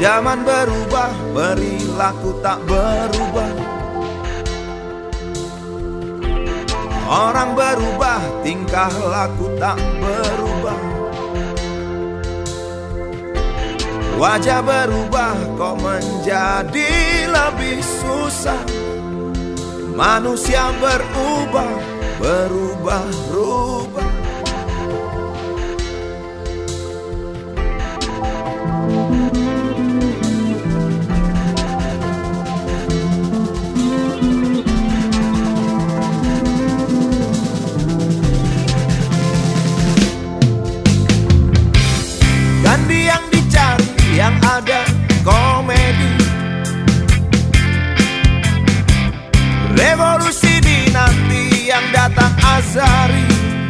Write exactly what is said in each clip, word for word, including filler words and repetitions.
Zaman berubah, perilaku tak berubah. Orang berubah, tingkah laku tak berubah. Wajah berubah, kok menjadi lebih susah. Manusia berubah, berubah-ubah. Ganti yang dicari, yang ada komedi. Revolusi dinanti, yang datang azari.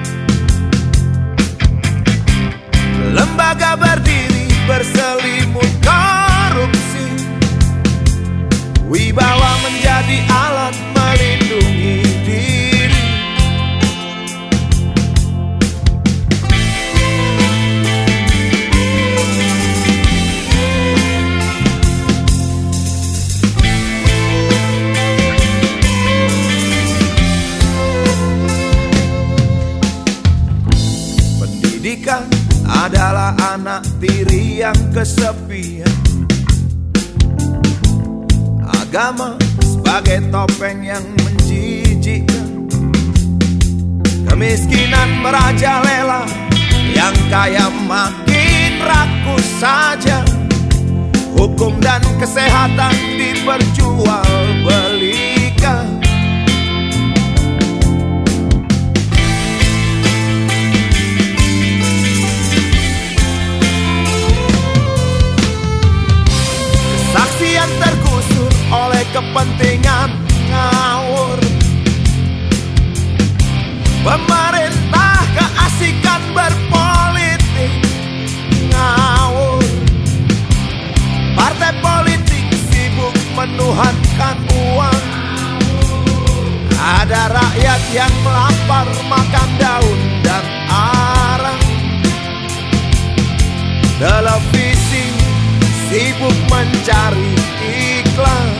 Lembaga berdiri berselimut korupsi. Wibawa menjadi alat melindungi diri. Pendidikan adalah anak tiri yang kesepian. Agama sebagai topeng yang menjijikkan. Kemiskinan merajalela, yang kaya makin rakus saja. Hukum dan kesehatan diperjualbelikan. Kesaksian tergusur oleh kepentingan ngawur. Pemerintah keasikan berpolitik ngawur. Partai politik sibuk menuhankan uang. Ada rakyat yang lapar makan daun dan arang. Televisi sibuk mencari iklan.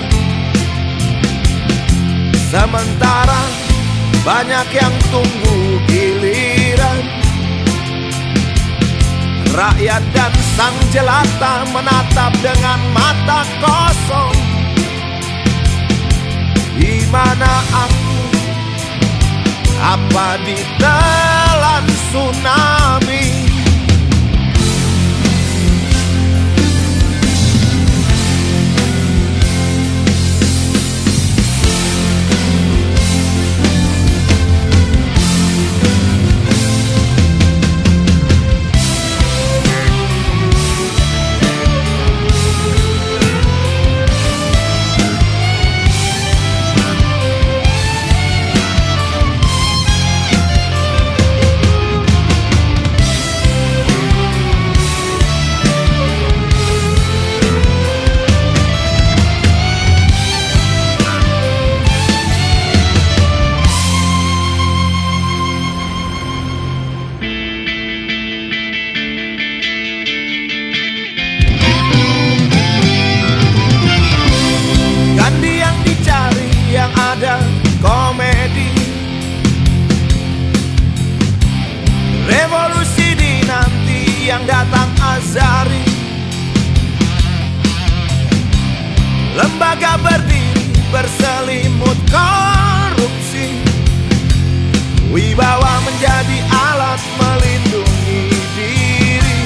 Sementara banyak yang tunggu giliran. Rakyat dan sang jelata menatap dengan mata kosong. Di mana aku? Apa ditelan tsunami? Komedi. Revolusi dinanti, yang datang azari. Lembaga berdiri berselimut korupsi. Wibawa menjadi alat melindungi diri.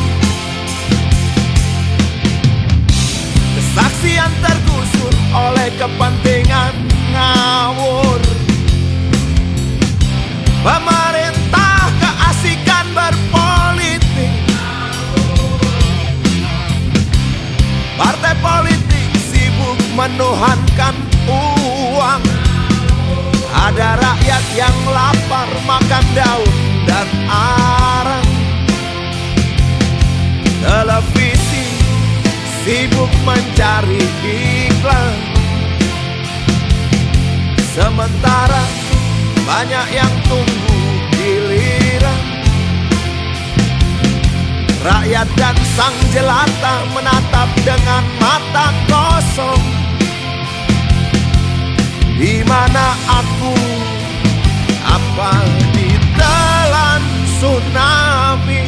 Kesaksian tergusur oleh kepentingan ngawur. Pemerintah keasikan berpolitik. Partai politik sibuk menuhankan uang. Ada rakyat yang lapar makan daun dan arang. Televisi sibuk mencari iklan. Sementara banyak yang tunggu giliran. Rakyat dan sang jelata menatap dengan mata kosong. Di mana aku? Apa ditelan tsunami?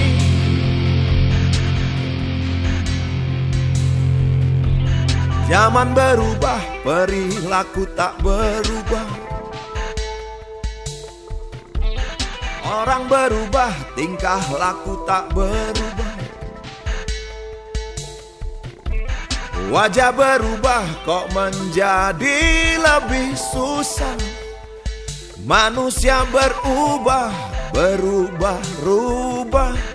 Zaman berubah, perilaku tak berubah. Orang berubah, tingkah laku tak berubah. Wajah berubah, kok menjadi lebih susah. Manusia berubah, berubah-rubah.